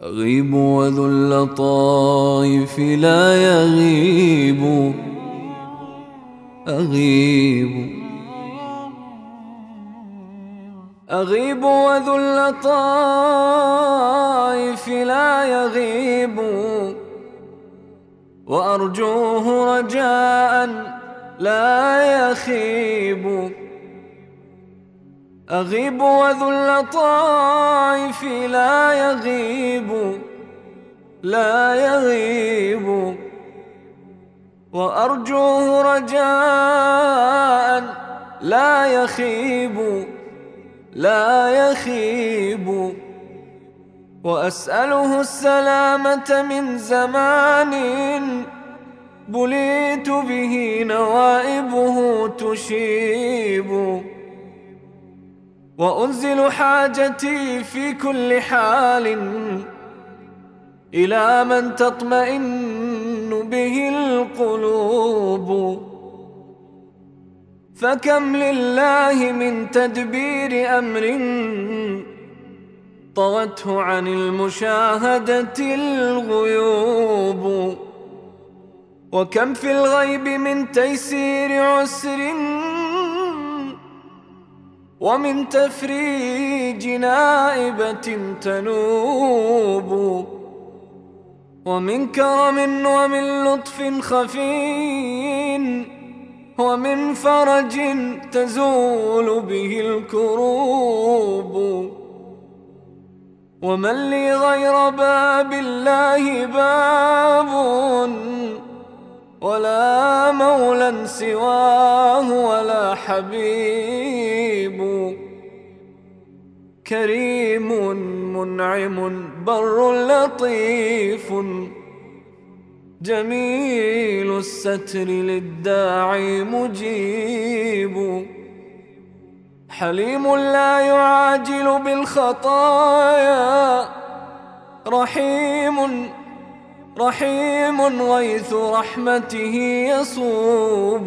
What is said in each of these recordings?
أغيب وذو اللطائف لا يغيب. أغيب وذو اللطائف لا يغيب، وأرجوه رجاء لا يخيب. أغيب وذو اللطائف لا يغيب، وأرجوه رجاء لا يخيب. وأسأله السلامة من زمان بليت به نوائبه تشيب. وأنزل حاجتي في كل حال إلى من تطمئن به القلوب. فكم لله من تدبير أمر طوته عن المشاهدة الغيوب. وكم في الغيب من تيسير عسر ومن تفريج نائبة تنوب. ومن كرم ومن لطف خفي ومن فرج تزول به الكروب. ومن لي غير باب الله باب، ولا مولى سواه ولا حبيب. كريم منعم بر لطيف، جميل الستر للداعي مجيب. حليم لا يعاجل بالخطايا، رحيم غيث رحمته يصوب.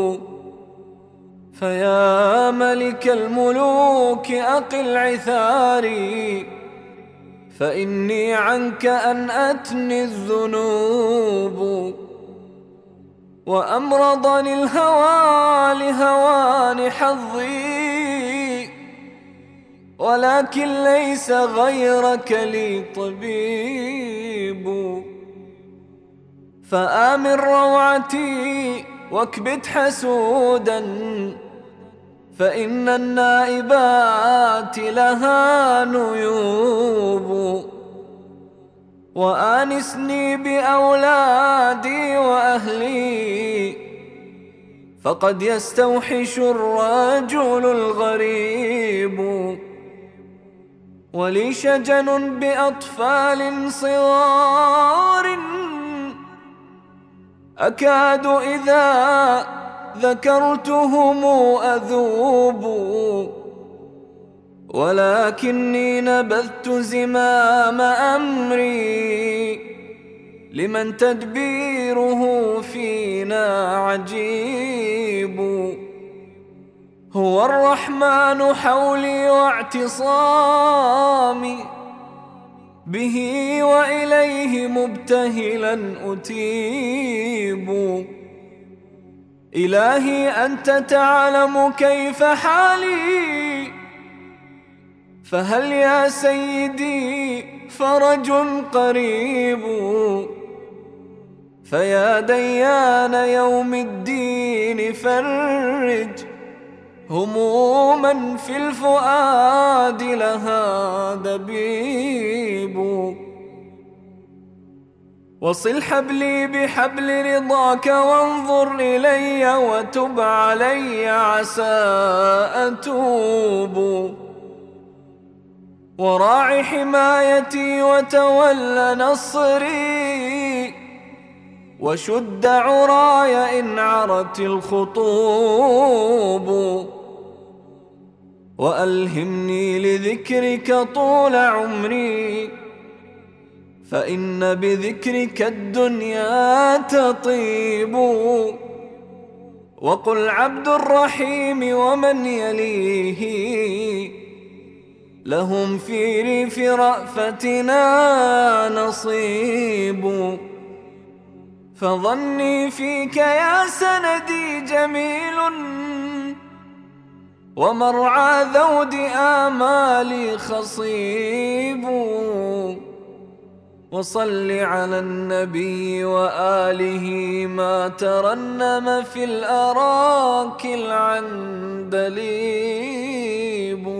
فيا ملك الملوك أقل عثاري، فإني عنك أنأتني الذنوب. وأمرضني الهوى لهوان حظي، ولكن ليس غيرك لي طبيب. فآمن روعتي واكبت حسودا، فإن النائبات لها نيوب. وآنسني بأولادي وأهلي، فقد يستوحش الرجل الغريب. ولي شجن بأطفال صغار، أكاد إذا ذكرتهم أذوب. ولكني نبذت زمام أمري لمن تدبيره فينا عجيب. هو الرحمن حولي واعتصامي، به وإليه مبتهلا أتيب. إلهي أنت تعلم كيف حالي، فهل يا سيدي فرج قريب. فيا ديان يوم الدين فرج هموما في الفؤاد لها دبيب. وصل حبلي بحبل رضاك وانظر إلي وتب علي عسى أتوب. وراعي حمايتي وتول نصري، وشد عراي إن عرت الخطوب. وألهمني لذكرك طول عمري، فإن بذكرك الدنيا تطيب. وقل عبد الرحيم ومن يليه لهم في ريف رأفتنا نصيب. فظني فيك يا سندي جميل، ومرعى ذود آمالي خصيب. وصل على النبي وآله ما ترنم في الأراك العندليب.